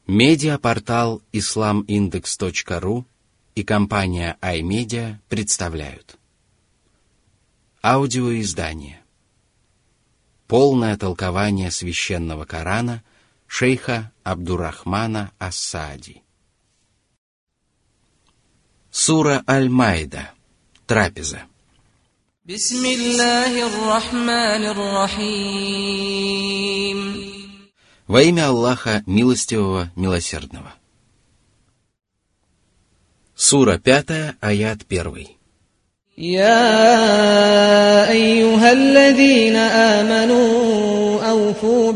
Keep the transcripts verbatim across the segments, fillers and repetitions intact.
Медиапортал ислам индекс точка ру и компания iMedia представляют аудиоиздание «Полное толкование священного Корана» шейха Абдуррахмана ас-Саади. Сура Аль-Маида. Трапеза. Бисмиллахир-рахманир-рахим. Во имя Аллаха Милостивого, Милосердного. Сура пятая, аят первый. يا أيها الذين آمنوا أوفوا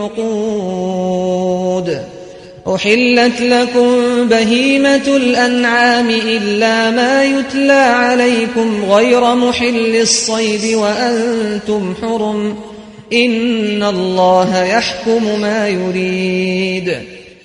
بالعقود أحلت لكم بهيمة الأنعام إلا ما يتلى عليكم غير محل الصيد وأنتم حرم إن الله يحكم ما يريد.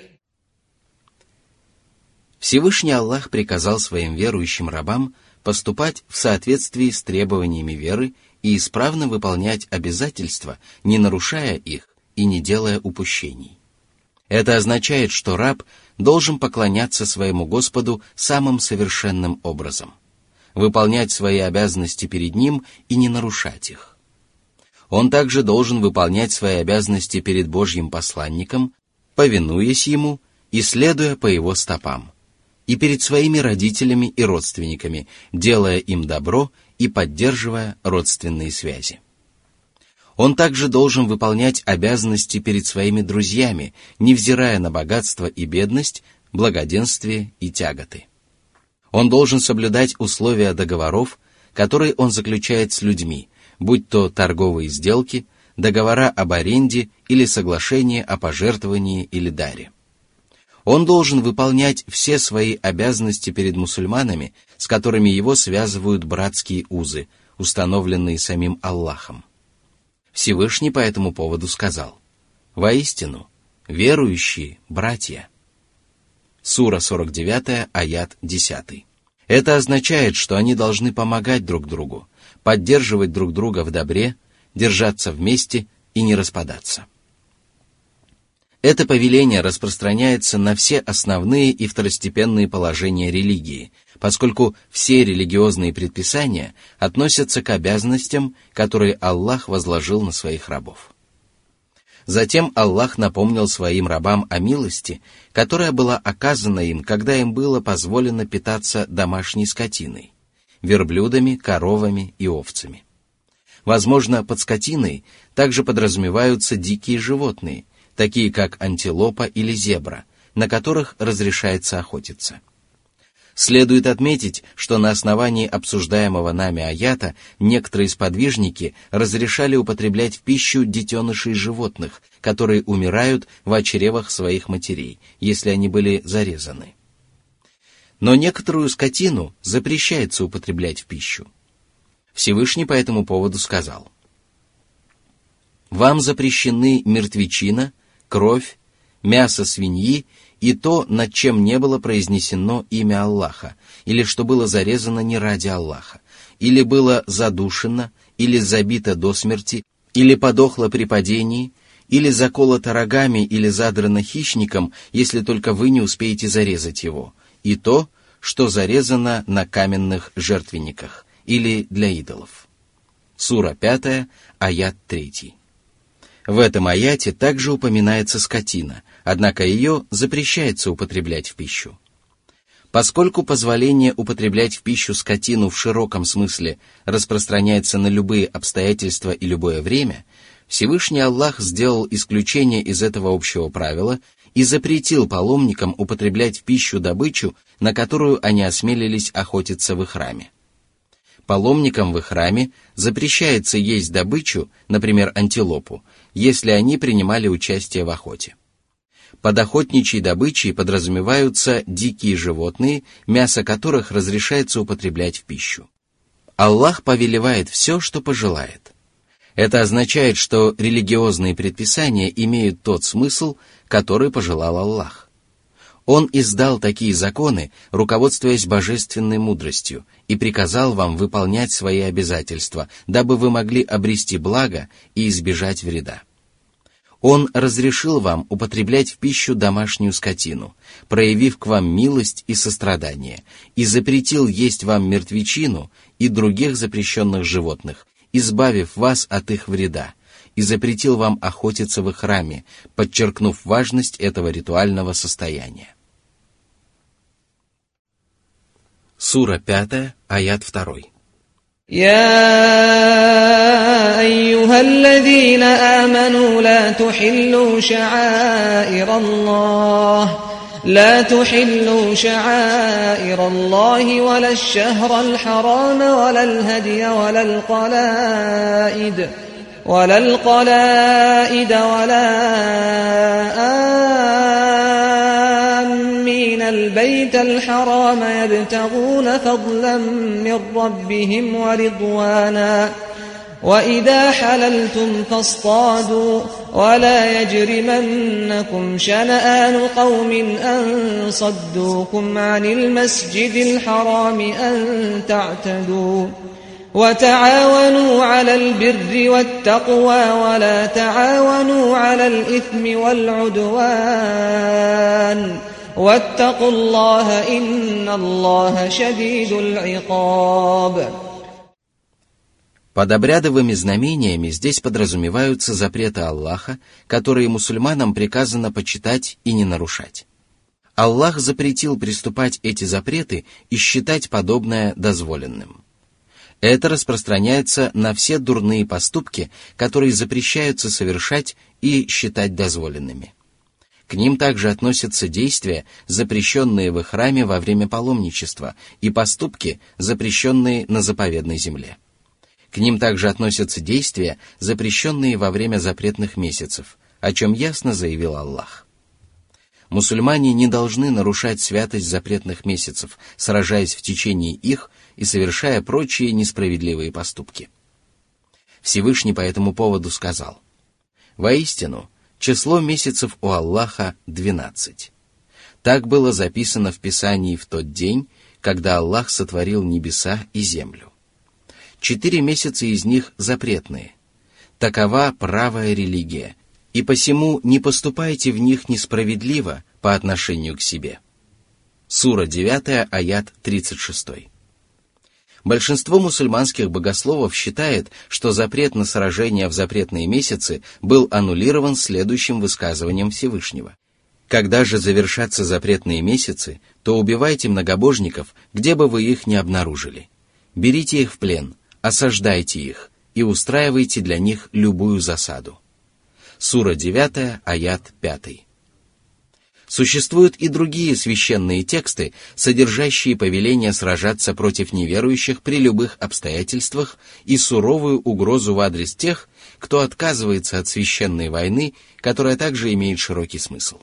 Всевышний Аллах приказал своим верующим рабам поступать в соответствии с требованиями веры и исправно выполнять обязательства, не нарушая их и не делая упущений. Это означает, что раб должен поклоняться своему Господу самым совершенным образом, выполнять свои обязанности перед Ним и не нарушать их. Он также должен выполнять свои обязанности перед Божьим посланником, повинуясь Ему и следуя по Его стопам, и перед своими родителями и родственниками, делая им добро и поддерживая родственные связи. Он также должен выполнять обязанности перед своими друзьями, невзирая на богатство и бедность, благоденствие и тяготы. Он должен соблюдать условия договоров, которые он заключает с людьми, будь то торговые сделки, договора об аренде или соглашения о пожертвовании или даре. Он должен выполнять все свои обязанности перед мусульманами, с которыми его связывают братские узы, установленные самим Аллахом. Всевышний по этому поводу сказал: «Воистину, верующие братья». Сура сорок девять, аят десять. Это означает, что они должны помогать друг другу, поддерживать друг друга в добре, держаться вместе и не распадаться. Это повеление распространяется на все основные и второстепенные положения религии, поскольку все религиозные предписания относятся к обязанностям, которые Аллах возложил на своих рабов. Затем Аллах напомнил своим рабам о милости, которая была оказана им, когда им было позволено питаться домашней скотиной, верблюдами, коровами и овцами. Возможно, под скотиной также подразумеваются дикие животные, такие как антилопа или зебра, на которых разрешается охотиться. Следует отметить, что на основании обсуждаемого нами аята некоторые сподвижники разрешали употреблять в пищу детенышей животных, которые умирают в чревах своих матерей, если они были зарезаны. Но некоторую скотину запрещается употреблять в пищу. Всевышний по этому поводу сказал: «Вам запрещены мертвечина, кровь, мясо свиньи и то, над чем не было произнесено имя Аллаха, или что было зарезано не ради Аллаха, или было задушено, или забито до смерти, или подохло при падении, или заколото рогами, или задрано хищником, если только вы не успеете зарезать его, и то, что зарезано на каменных жертвенниках, или для идолов». Сура пятая, аят третий. В этом аяте также упоминается скотина, однако ее запрещается употреблять в пищу. Поскольку позволение употреблять в пищу скотину в широком смысле распространяется на любые обстоятельства и любое время, Всевышний Аллах сделал исключение из этого общего правила и запретил паломникам употреблять в пищу добычу, на которую они осмелились охотиться в ихраме. Паломникам в ихраме запрещается есть добычу, например, антилопу, если они принимали участие в охоте. Под охотничьей добычей подразумеваются дикие животные, мясо которых разрешается употреблять в пищу. Аллах повелевает все, что пожелает. Это означает, что религиозные предписания имеют тот смысл, который пожелал Аллах. Он издал такие законы, руководствуясь божественной мудростью, и приказал вам выполнять свои обязательства, дабы вы могли обрести благо и избежать вреда. Он разрешил вам употреблять в пищу домашнюю скотину, проявив к вам милость и сострадание, и запретил есть вам мертвечину и других запрещенных животных, избавив вас от их вреда, и запретил вам охотиться в их храме, подчеркнув важность этого ритуального состояния. Сура пятая, аят второй. يا أيها الذين آمنوا لا تحلوا شعائر الله لا تحلوا شعائر الله ولا الشهر الحرام ولا الهدي ولا القلائد ولا القلائد ولا آمين البيت الحرام يبتغون فضلا من ربهم ورضوانا وإذا حللتم فاصطادوا ولا يجرمنكم شنآن قوم أن صدوكم عن المسجد الحرام أن تعتدوا وتعاونوا على البر والتقوى ولا تعاونوا على الإثم والعدوان واتقوا الله إن الله شديد العقاب. Под обрядовыми знамениями здесь подразумеваются запреты Аллаха, которые мусульманам приказано почитать и не нарушать. Аллах запретил приступать эти запреты и считать подобное дозволенным. Это распространяется на все дурные поступки, которые запрещаются совершать и считать дозволенными. К ним также относятся действия, запрещенные в храме во время паломничества, и поступки, запрещенные на заповедной земле. К ним также относятся действия, запрещенные во время запретных месяцев, о чем ясно заявил Аллах. Мусульмане не должны нарушать святость запретных месяцев, сражаясь в течение их и совершая прочие несправедливые поступки. Всевышний по этому поводу сказал: «Воистину, число месяцев у Аллаха двенадцать. Так было записано в Писании в тот день, когда Аллах сотворил небеса и землю. Четыре месяца из них запретные. Такова правая религия, и посему не поступайте в них несправедливо по отношению к себе». Сура девятая, аят тридцать шесть. Большинство мусульманских богословов считает, что запрет на сражения в запретные месяцы был аннулирован следующим высказыванием Всевышнего: «Когда же завершатся запретные месяцы, то убивайте многобожников, где бы вы их ни обнаружили. Берите их в плен, осаждайте их и устраивайте для них любую засаду». Сура девятая, аят пятый. Существуют и другие священные тексты, содержащие повеление сражаться против неверующих при любых обстоятельствах и суровую угрозу в адрес тех, кто отказывается от священной войны, которая также имеет широкий смысл.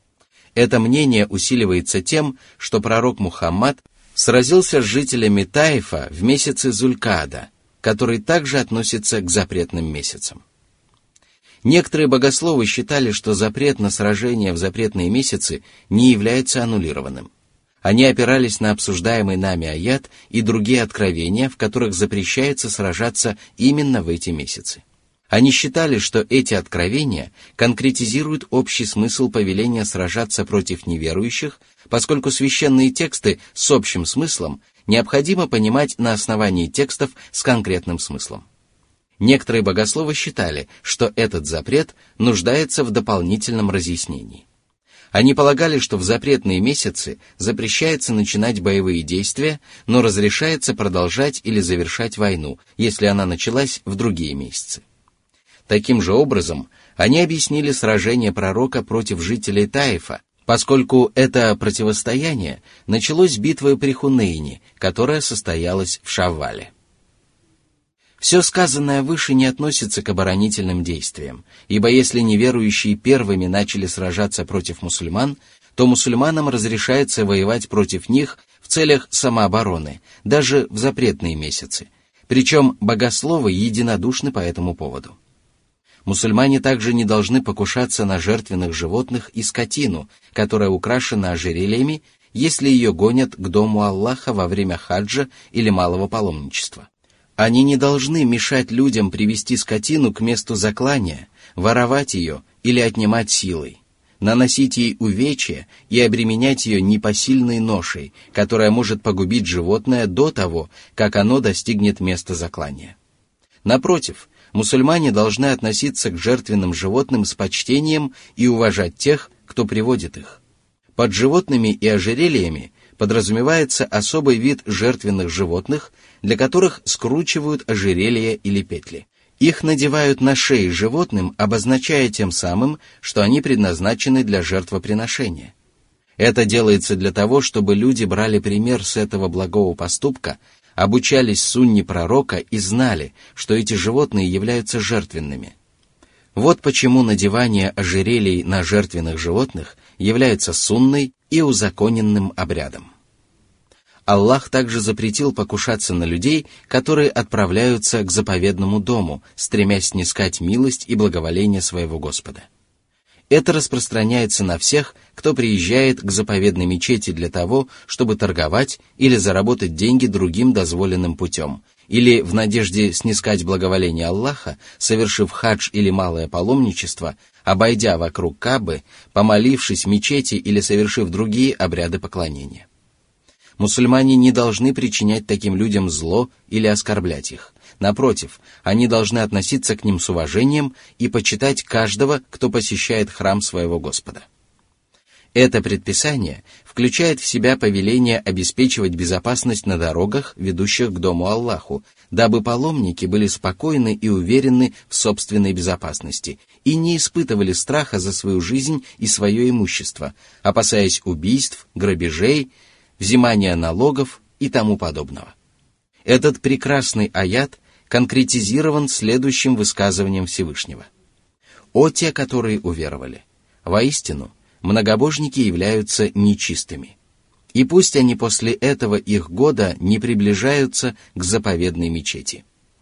Это мнение усиливается тем, что пророк Мухаммад сразился с жителями Таифа в месяце Зулькаада, который также относится к запретным месяцам. Некоторые богословы считали, что запрет на сражения в запретные месяцы не является аннулированным. Они опирались на обсуждаемый нами аят и другие откровения, в которых запрещается сражаться именно в эти месяцы. Они считали, что эти откровения конкретизируют общий смысл повеления сражаться против неверующих, поскольку священные тексты с общим смыслом необходимо понимать на основании текстов с конкретным смыслом. Некоторые богословы считали, что этот запрет нуждается в дополнительном разъяснении. Они полагали, что в запретные месяцы запрещается начинать боевые действия, но разрешается продолжать или завершать войну, если она началась в другие месяцы. Таким же образом, они объяснили сражение пророка против жителей Таифа, поскольку это противостояние началось битвой при Хунейне, которая состоялась в Шаввале. Все сказанное выше не относится к оборонительным действиям, ибо если неверующие первыми начали сражаться против мусульман, то мусульманам разрешается воевать против них в целях самообороны, даже в запретные месяцы, причем богословы единодушны по этому поводу. Мусульмане также не должны покушаться на жертвенных животных и скотину, которая украшена ожерельями, если ее гонят к дому Аллаха во время хаджа или малого паломничества. Они не должны мешать людям привести скотину к месту заклания, воровать ее или отнимать силой, наносить ей увечья и обременять ее непосильной ношей, которая может погубить животное до того, как оно достигнет места заклания. Напротив, мусульмане должны относиться к жертвенным животным с почтением и уважать тех, кто приводит их. Под животными и ожерельями подразумевается особый вид жертвенных животных, для которых скручивают ожерелья или петли. Их надевают на шеи животным, обозначая тем самым, что они предназначены для жертвоприношения. Это делается для того, чтобы люди брали пример с этого благого поступка, обучались сунне пророка и знали, что эти животные являются жертвенными. Вот почему надевание ожерелий на жертвенных животных является сунной и узаконенным обрядом. Аллах также запретил покушаться на людей, которые отправляются к заповедному дому, стремясь снискать милость и благоволение своего Господа. Это распространяется на всех, кто приезжает к заповедной мечети для того, чтобы торговать или заработать деньги другим дозволенным путем, или в надежде снискать благоволение Аллаха, совершив хадж или малое паломничество, обойдя вокруг Каабы, помолившись в мечети или совершив другие обряды поклонения. Мусульмане не должны причинять таким людям зло или оскорблять их. Напротив, они должны относиться к ним с уважением и почитать каждого, кто посещает храм своего Господа. Это предписание включает в себя повеление обеспечивать безопасность на дорогах, ведущих к дому Аллаху, дабы паломники были спокойны и уверены в собственной безопасности и не испытывали страха за свою жизнь и свое имущество, опасаясь убийств, грабежей, взимания налогов и тому подобного. Этот прекрасный аят конкретизирован следующим высказыванием Всевышнего. «О те, которые уверовали! Воистину, многобожники являются нечистыми, и пусть они после этого их года не приближаются к заповедной мечети».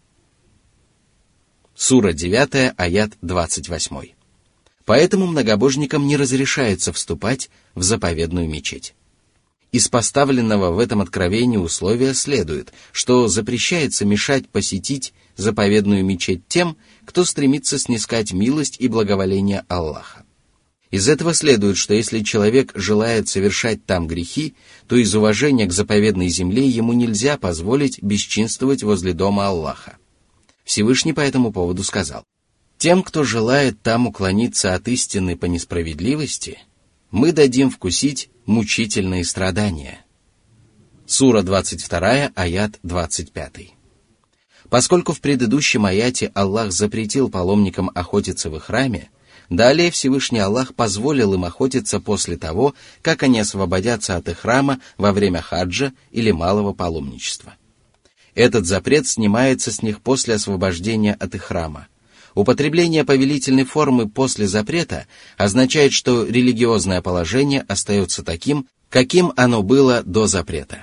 Сура девять, аят двадцать восемь. Поэтому многобожникам не разрешается вступать в заповедную мечеть. Из поставленного в этом откровении условия следует, что запрещается мешать посетить заповедную мечеть тем, кто стремится снискать милость и благоволение Аллаха. Из этого следует, что если человек желает совершать там грехи, то из уважения к заповедной земле ему нельзя позволить бесчинствовать возле дома Аллаха. Всевышний по этому поводу сказал: «Тем, кто желает там уклониться от истины по несправедливости, мы дадим вкусить мучительные страдания». Сура двадцать два, аят двадцать пять. Поскольку в предыдущем аяте Аллах запретил паломникам охотиться в их храме, далее Всевышний Аллах позволил им охотиться после того, как они освободятся от их храма во время хаджа или малого паломничества. Этот запрет снимается с них после освобождения от их храма. Употребление повелительной формы после запрета означает, что религиозное положение остается таким, каким оно было до запрета.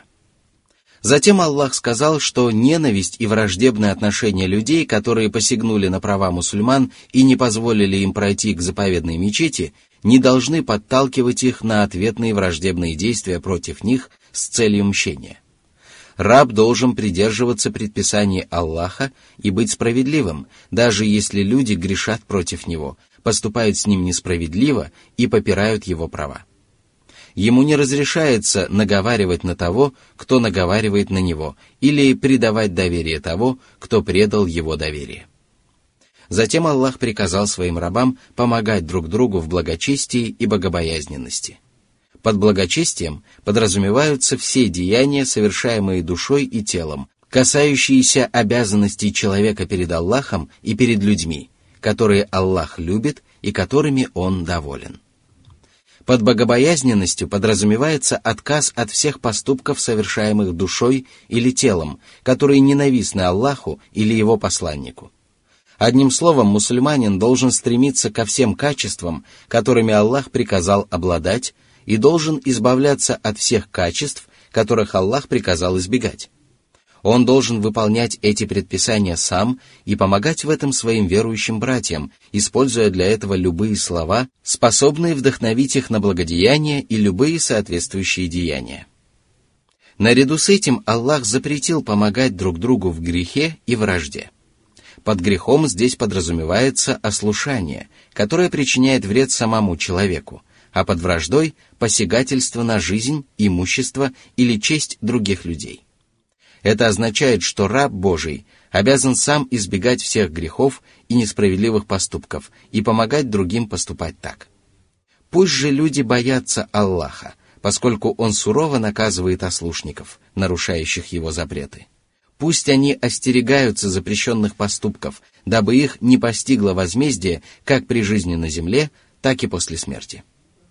Затем Аллах сказал, что ненависть и враждебное отношение людей, которые посягнули на права мусульман и не позволили им пройти к заповедной мечети, не должны подталкивать их на ответные враждебные действия против них с целью мщения. Раб должен придерживаться предписаний Аллаха и быть справедливым, даже если люди грешат против него, поступают с ним несправедливо и попирают его права. Ему не разрешается наговаривать на того, кто наговаривает на него, или предавать доверие того, кто предал его доверие. Затем Аллах приказал своим рабам помогать друг другу в благочестии и богобоязненности. Под благочестием подразумеваются все деяния, совершаемые душой и телом, касающиеся обязанностей человека перед Аллахом и перед людьми, которые Аллах любит и которыми Он доволен. Под богобоязненностью подразумевается отказ от всех поступков, совершаемых душой или телом, которые ненавистны Аллаху или Его посланнику. Одним словом, мусульманин должен стремиться ко всем качествам, которыми Аллах приказал обладать, и должен избавляться от всех качеств, которых Аллах приказал избегать. Он должен выполнять эти предписания сам и помогать в этом своим верующим братьям, используя для этого любые слова, способные вдохновить их на благодеяния и любые соответствующие деяния. Наряду с этим Аллах запретил помогать друг другу в грехе и вражде. Под грехом здесь подразумевается ослушание, которое причиняет вред самому человеку, а под враждой – посягательство на жизнь, имущество или честь других людей. Это означает, что раб Божий обязан сам избегать всех грехов и несправедливых поступков и помогать другим поступать так. Пусть же люди боятся Аллаха, поскольку Он сурово наказывает ослушников, нарушающих Его запреты. Пусть они остерегаются запрещенных поступков, дабы их не постигло возмездие как при жизни на земле, так и после смерти.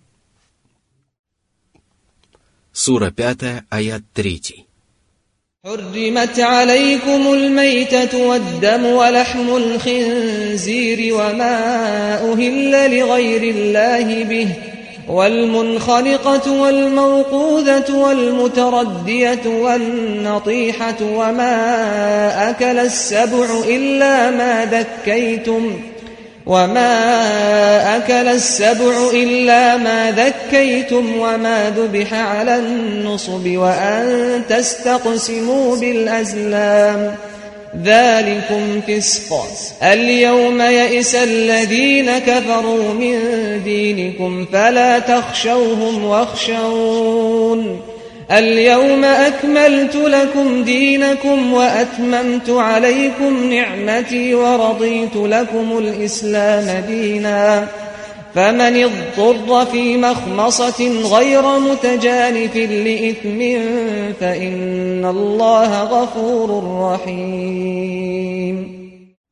Сура пятая, аят третий. حرمت عليكم الميتة والدم ولحم الخنزير وما أهل لغير الله به والمنخنقة والموقوذة والمتردية والنطيحة وما أكل السبع إلا ما ذكيتم وما أكل السبع إلا ما ذكيتم وما ذبح على النصب وأن تستقسموا بالأزلام ذلكم فسق اليوم يئس الذين كفروا من دينكم فلا تخشوهم واخشون اليوم أكملت لكم دينكم وأتممت عليكم نعمتي ورضيت لكم الإسلام دينا فمن اضطر في مخمصة غير متجانف لإثم فإن الله غفور رحيم.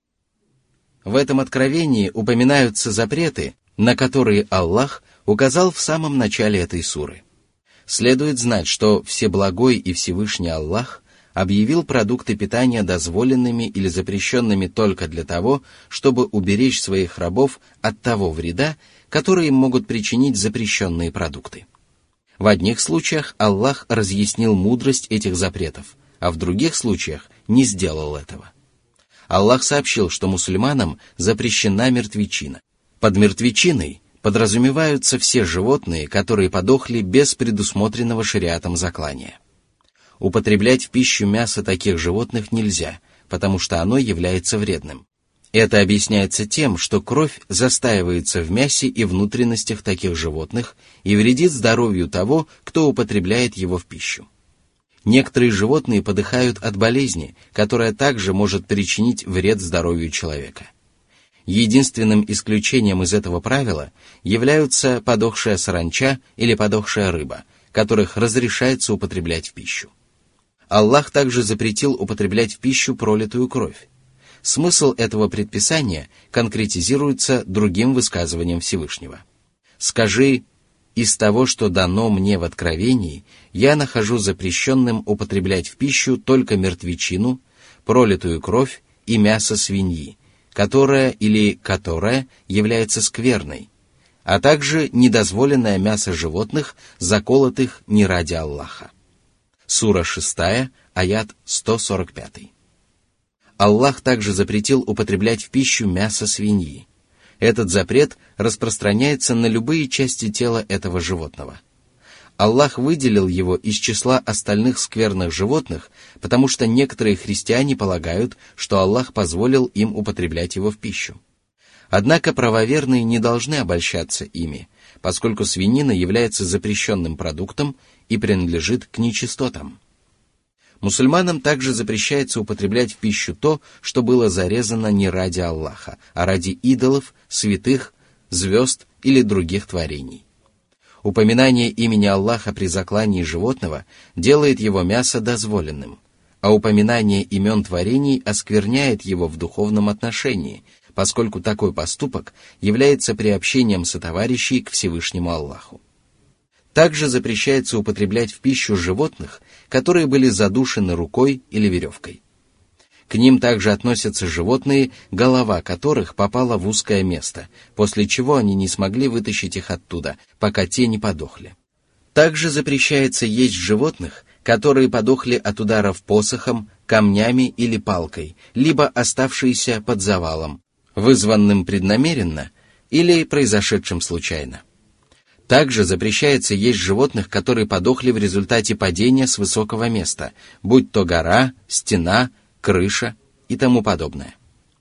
В этом откровении упоминаются запреты, на которые Аллах указал в самом начале этой суры. Следует знать, что Всеблагой и Всевышний Аллах объявил продукты питания дозволенными или запрещенными только для того, чтобы уберечь своих рабов от того вреда, который им могут причинить запрещенные продукты. В одних случаях Аллах разъяснил мудрость этих запретов, а в других случаях не сделал этого. Аллах сообщил, что мусульманам запрещена мертвечина. Под мертвечиной подразумеваются все животные, которые подохли без предусмотренного шариатом заклания. Употреблять в пищу мясо таких животных нельзя, потому что оно является вредным. Это объясняется тем, что кровь застаивается в мясе и внутренностях таких животных и вредит здоровью того, кто употребляет его в пищу. Некоторые животные подыхают от болезни, которая также может причинить вред здоровью человека. Единственным исключением из этого правила являются подохшая саранча или подохшая рыба, которых разрешается употреблять в пищу. Аллах также запретил употреблять в пищу пролитую кровь. Смысл этого предписания конкретизируется другим высказыванием Всевышнего. «Скажи, из того, что дано мне в откровении, я нахожу запрещенным употреблять в пищу только мертвечину, пролитую кровь и мясо свиньи, которая или которая является скверной, а также недозволенное мясо животных, заколотых не ради Аллаха». Сура шестая, аят сто сорок пять. Аллах также запретил употреблять в пищу мясо свиньи. Этот запрет распространяется на любые части тела этого животного. Аллах выделил его из числа остальных скверных животных, потому что некоторые христиане полагают, что Аллах позволил им употреблять его в пищу. Однако правоверные не должны обольщаться ими, поскольку свинина является запрещенным продуктом и принадлежит к нечистотам. Мусульманам также запрещается употреблять в пищу то, что было зарезано не ради Аллаха, а ради идолов, святых, звезд или других творений. Упоминание имени Аллаха при заклании животного делает его мясо дозволенным, а упоминание имен творений оскверняет его в духовном отношении, поскольку такой поступок является приобщением сотоварищей к Всевышнему Аллаху. Также запрещается употреблять в пищу животных, которые были задушены рукой или веревкой. К ним также относятся животные, голова которых попала в узкое место, после чего они не смогли вытащить их оттуда, пока те не подохли. Также запрещается есть животных, которые подохли от ударов посохом, камнями или палкой, либо оставшиеся под завалом, вызванным преднамеренно или произошедшим случайно. Также запрещается есть животных, которые подохли в результате падения с высокого места, будь то гора, стена, крыша и тому подобное.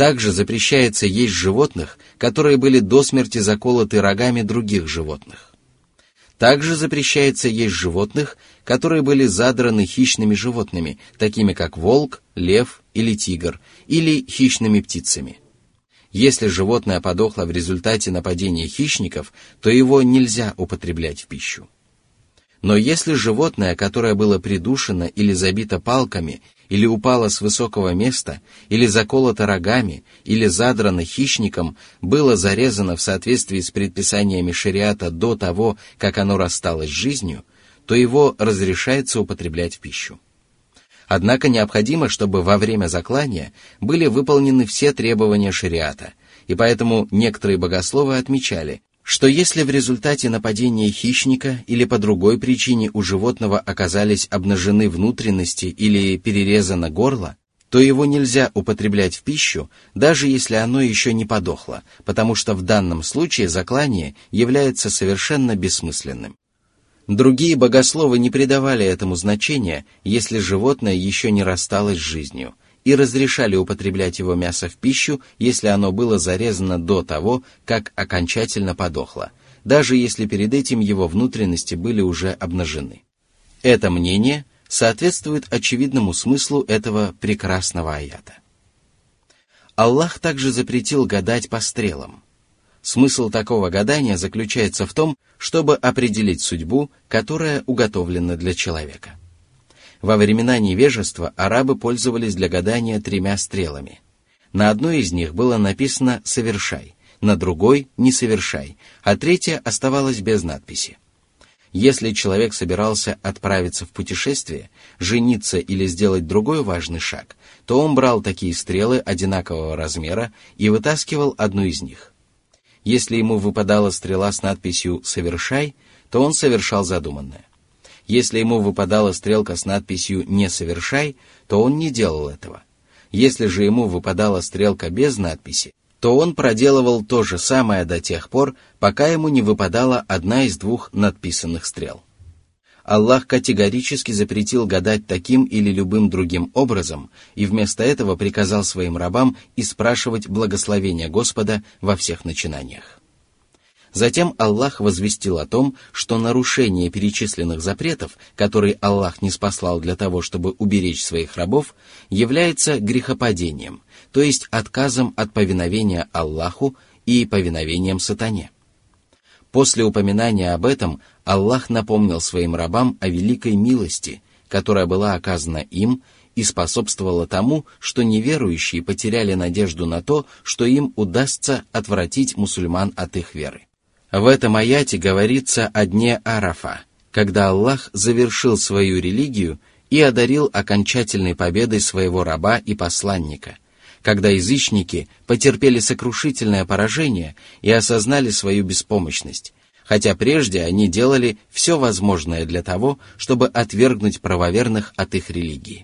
Также запрещается есть животных, которые были до смерти заколоты рогами других животных. Также запрещается есть животных, которые были задраны хищными животными, такими как волк, лев или тигр, или хищными птицами. Если животное подохло в результате нападения хищников, то его нельзя употреблять в пищу. Но если животное, которое было придушено или забито палками, или упало с высокого места, или заколото рогами, или задрано хищником, было зарезано в соответствии с предписаниями шариата до того, как оно рассталось с жизнью, то его разрешается употреблять в пищу. Однако необходимо, чтобы во время заклания были выполнены все требования шариата, и поэтому некоторые богословы отмечали, что если в результате нападения хищника или по другой причине у животного оказались обнажены внутренности или перерезано горло, то его нельзя употреблять в пищу, даже если оно еще не подохло, потому что в данном случае заклание является совершенно бессмысленным. Другие богословы не придавали этому значения, если животное еще не рассталось с жизнью, и разрешали употреблять его мясо в пищу, если оно было зарезано до того, как окончательно подохло, даже если перед этим его внутренности были уже обнажены. Это мнение соответствует очевидному смыслу этого прекрасного аята. Аллах также запретил гадать по стрелам. Смысл такого гадания заключается в том, чтобы определить судьбу, которая уготовлена для человека. Во времена невежества арабы пользовались для гадания тремя стрелами. На одной из них было написано «совершай», на другой «не совершай», а третья оставалась без надписи. Если человек собирался отправиться в путешествие, жениться или сделать другой важный шаг, то он брал такие стрелы одинакового размера и вытаскивал одну из них. Если ему выпадала стрела с надписью «совершай», то он совершал задуманное. Если ему выпадала стрелка с надписью «не совершай», то он не делал этого. Если же ему выпадала стрелка без надписи, то он проделывал то же самое до тех пор, пока ему не выпадала одна из двух надписанных стрел. Аллах категорически запретил гадать таким или любым другим образом, и вместо этого приказал своим рабам испрашивать благословения Господа во всех начинаниях. Затем Аллах возвестил о том, что нарушение перечисленных запретов, которые Аллах ниспослал для того, чтобы уберечь своих рабов, является грехопадением, то есть отказом от повиновения Аллаху и повиновением сатане. После упоминания об этом Аллах напомнил своим рабам о великой милости, которая была оказана им и способствовала тому, что неверующие потеряли надежду на то, что им удастся отвратить мусульман от их веры. В этом аяте говорится о дне Арафа, когда Аллах завершил свою религию и одарил окончательной победой своего раба и посланника, когда язычники потерпели сокрушительное поражение и осознали свою беспомощность, хотя прежде они делали все возможное для того, чтобы отвергнуть правоверных от их религии.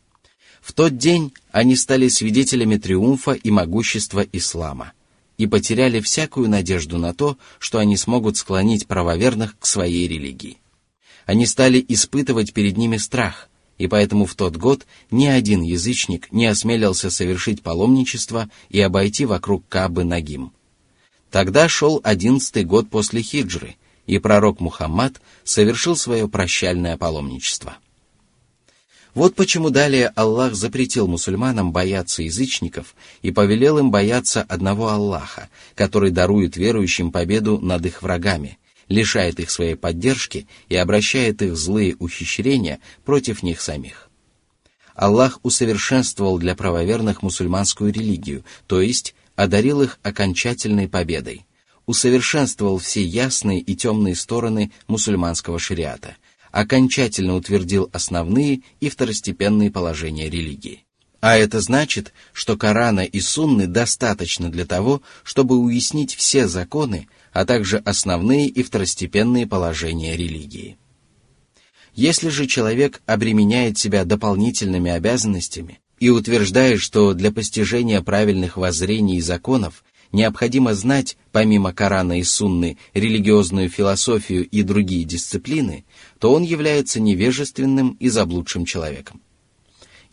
В тот день они стали свидетелями триумфа и могущества ислама и потеряли всякую надежду на то, что они смогут склонить правоверных к своей религии. Они стали испытывать перед ними страх, и поэтому в тот год ни один язычник не осмелился совершить паломничество и обойти вокруг Каабы нагим. Тогда шел одиннадцатый год после хиджры, и пророк Мухаммад совершил свое прощальное паломничество. Вот почему далее Аллах запретил мусульманам бояться язычников и повелел им бояться одного Аллаха, который дарует верующим победу над их врагами, лишает их своей поддержки и обращает их злые ухищрения против них самих. Аллах усовершенствовал для правоверных мусульманскую религию, то есть одарил их окончательной победой, усовершенствовал все ясные и темные стороны мусульманского шариата, окончательно утвердил основные и второстепенные положения религии. А это значит, что Корана и Сунны достаточно для того, чтобы уяснить все законы, а также основные и второстепенные положения религии. Если же человек обременяет себя дополнительными обязанностями и утверждает, что для постижения правильных воззрений и законов необходимо знать, помимо Корана и Сунны, религиозную философию и другие дисциплины, то он является невежественным и заблудшим человеком.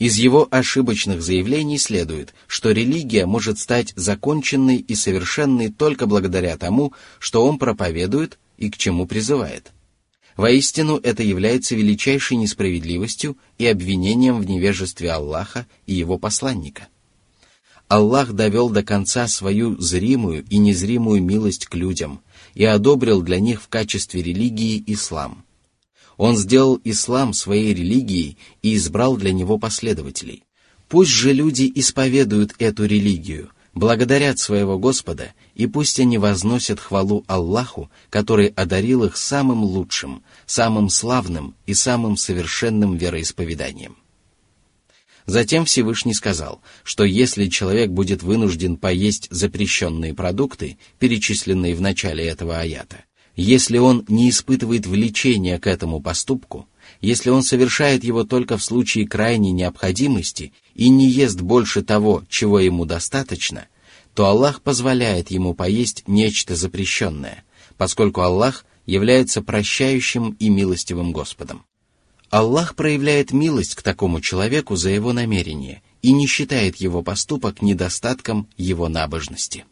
Из его ошибочных заявлений следует, что религия может стать законченной и совершенной только благодаря тому, что он проповедует и к чему призывает. Воистину, это является величайшей несправедливостью и обвинением в невежестве Аллаха и его посланника. Аллах довел до конца свою зримую и незримую милость к людям и одобрил для них в качестве религии ислам. Он сделал ислам своей религией и избрал для него последователей. Пусть же люди исповедуют эту религию, благодарят своего Господа, и пусть они возносят хвалу Аллаху, который одарил их самым лучшим, самым славным и самым совершенным вероисповеданием. Затем Всевышний сказал, что если человек будет вынужден поесть запрещенные продукты, перечисленные в начале этого аята, если он не испытывает влечения к этому поступку, если он совершает его только в случае крайней необходимости и не ест больше того, чего ему достаточно, то Аллах позволяет ему поесть нечто запрещенное, поскольку Аллах является прощающим и милостивым Господом. Аллах проявляет милость к такому человеку за его намерение и не считает его поступок недостатком его набожности.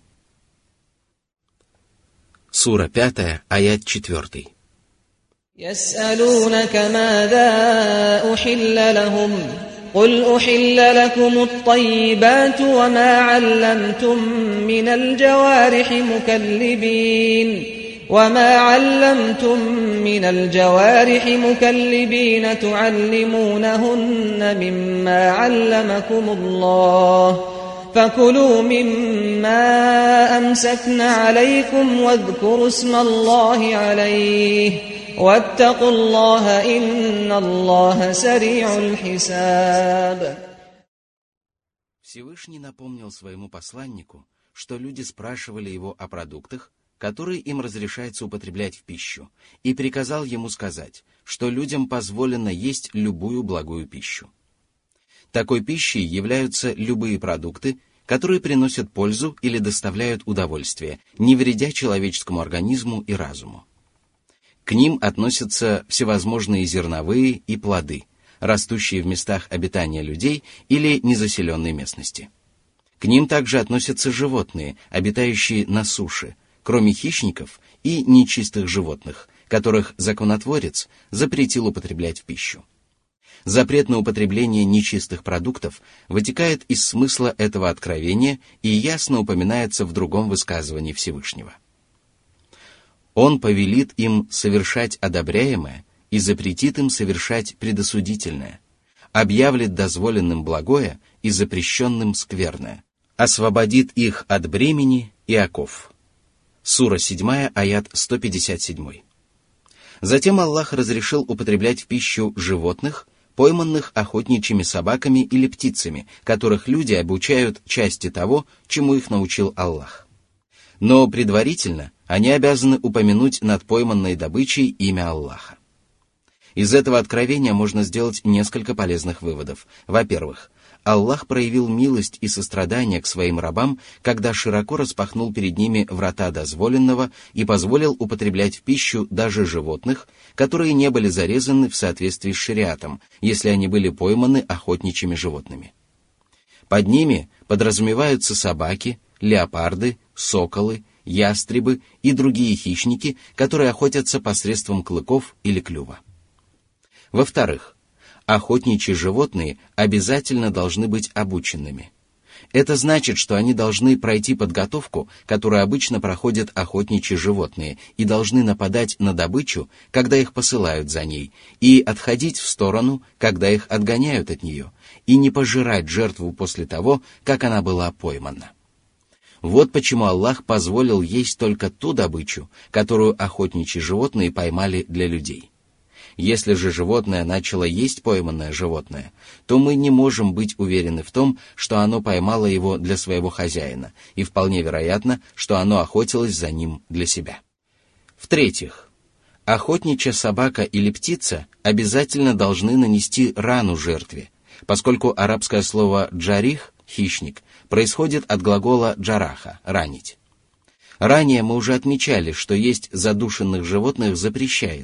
Сура пятая, аят четвертый. يسألونك ماذا أحل لهم قل أحل لكم الطيبات وما علمتم من الجوارح مكلبين وما علمتم من الجوارح مكلبين تعلمونهن مما علمكم الله فكلوا مما أمسكن عليكم واذكروا اسم الله عليه واتقوا الله إن الله سريع الحساب. Всевышний напомнил своему посланнику, что люди спрашивали его о продуктах, которые им разрешается употреблять в пищу, и приказал ему сказать, что людям позволено есть любую благую пищу. Такой пищей являются любые продукты, которые приносят пользу или доставляют удовольствие, не вредя человеческому организму и разуму. К ним относятся всевозможные зерновые и плоды, растущие в местах обитания людей или незаселенной местности. К ним также относятся животные, обитающие на суше, кроме хищников и нечистых животных, которых законотворец запретил употреблять в пищу. Запрет на употребление нечистых продуктов вытекает из смысла этого откровения и ясно упоминается в другом высказывании Всевышнего. Он повелит им совершать одобряемое и запретит им совершать предосудительное, объявит дозволенным благое и запрещенным скверное, освободит их от бремени и оков. Сура седьмая, аят сто пятьдесят семь. Затем Аллах разрешил употреблять в пищу животных, пойманных охотничьими собаками или птицами, которых люди обучают части того, чему их научил Аллах. Но предварительно они обязаны упомянуть над пойманной добычей имя Аллаха. Из этого откровения можно сделать несколько полезных выводов. Во-первых, Аллах проявил милость и сострадание к своим рабам, когда широко распахнул перед ними врата дозволенного и позволил употреблять в пищу даже животных, которые не были зарезаны в соответствии с шариатом, если они были пойманы охотничьими животными. Под ними подразумеваются собаки, леопарды, соколы, ястребы и другие хищники, которые охотятся посредством клыков или клюва. Во-вторых, охотничьи животные обязательно должны быть обученными. Это значит, что они должны пройти подготовку, которую обычно проходят охотничьи животные, и должны нападать на добычу, когда их посылают за ней, и отходить в сторону, когда их отгоняют от нее, и не пожирать жертву после того, как она была поймана. Вот почему Аллах позволил есть только ту добычу, которую охотничьи животные поймали для людей. Если же животное начало есть пойманное животное, то мы не можем быть уверены в том, что оно поймало его для своего хозяина, и вполне вероятно, что оно охотилось за ним для себя. В-третьих, охотничья собака или птица обязательно должны нанести рану жертве, поскольку арабское слово «джарих» — «хищник» происходит от глагола «джараха» — «ранить». Ранее мы уже отмечали, что есть задушенных животных запрещается,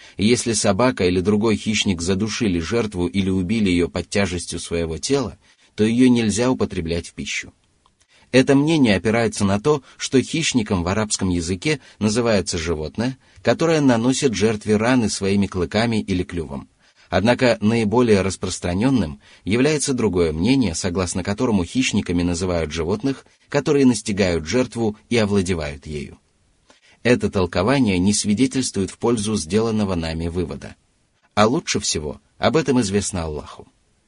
И если собака или другой хищник задушили жертву или убили ее под тяжестью своего тела, то ее нельзя употреблять в пищу. Это мнение опирается на то, что хищником в арабском языке называется животное, которое наносит жертве раны своими клыками или клювом. Однако наиболее распространенным является другое мнение, согласно которому хищниками называют животных, которые настигают жертву и овладевают ею. Это толкование не свидетельствует в пользу сделанного нами вывода. А лучше всего об этом известно Аллаху.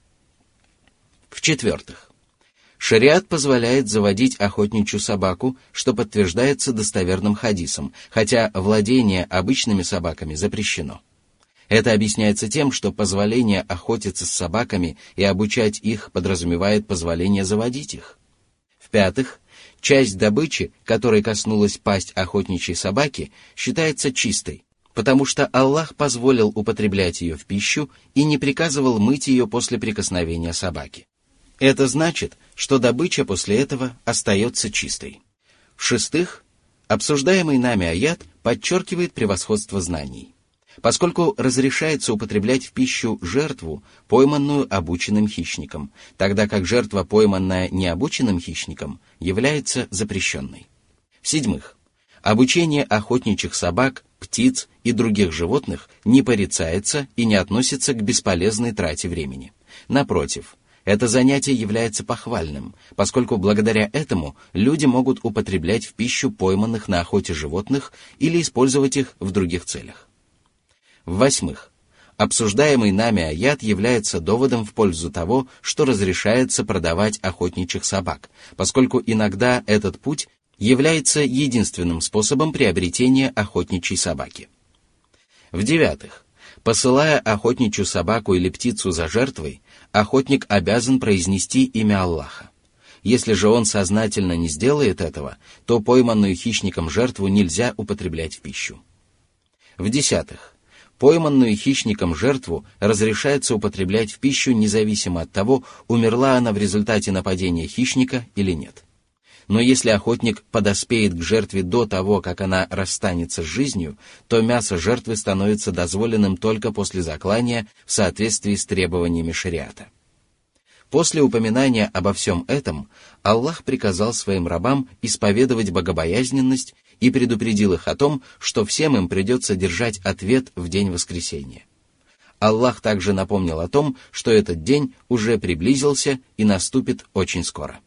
В-четвертых, шариат позволяет заводить охотничью собаку, что подтверждается достоверным хадисом, хотя владение обычными собаками запрещено. Это объясняется тем, что позволение охотиться с собаками и обучать их подразумевает позволение заводить их. В-пятых, часть добычи, которой коснулась пасть охотничьей собаки, считается чистой, потому что Аллах позволил употреблять ее в пищу и не приказывал мыть ее после прикосновения собаки. Это значит, что добыча после этого остается чистой. В-шестых, обсуждаемый нами аят подчеркивает превосходство знаний, поскольку разрешается употреблять в пищу жертву, пойманную обученным хищником, тогда как жертва, пойманная необученным хищником, является запрещенной. В-седьмых, обучение охотничьих собак, птиц и других животных не порицается и не относится к бесполезной трате времени. Напротив, это занятие является похвальным, поскольку благодаря этому люди могут употреблять в пищу пойманных на охоте животных или использовать их в других целях. В-восьмых, обсуждаемый нами аят является доводом в пользу того, что разрешается продавать охотничьих собак, поскольку иногда этот путь является единственным способом приобретения охотничьей собаки. В-девятых, посылая охотничью собаку или птицу за жертвой, охотник обязан произнести имя Аллаха. Если же он сознательно не сделает этого, то пойманную хищником жертву нельзя употреблять в пищу. В-десятых, пойманную хищником жертву разрешается употреблять в пищу независимо от того, умерла она в результате нападения хищника или нет. Но если охотник подоспеет к жертве до того, как она расстанется с жизнью, то мясо жертвы становится дозволенным только после заклания в соответствии с требованиями шариата. После упоминания обо всем этом, Аллах приказал своим рабам исповедовать богобоязненность и предупредил их о том, что всем им придется держать ответ в день воскресения. Аллах также напомнил о том, что этот день уже приблизился и наступит очень скоро.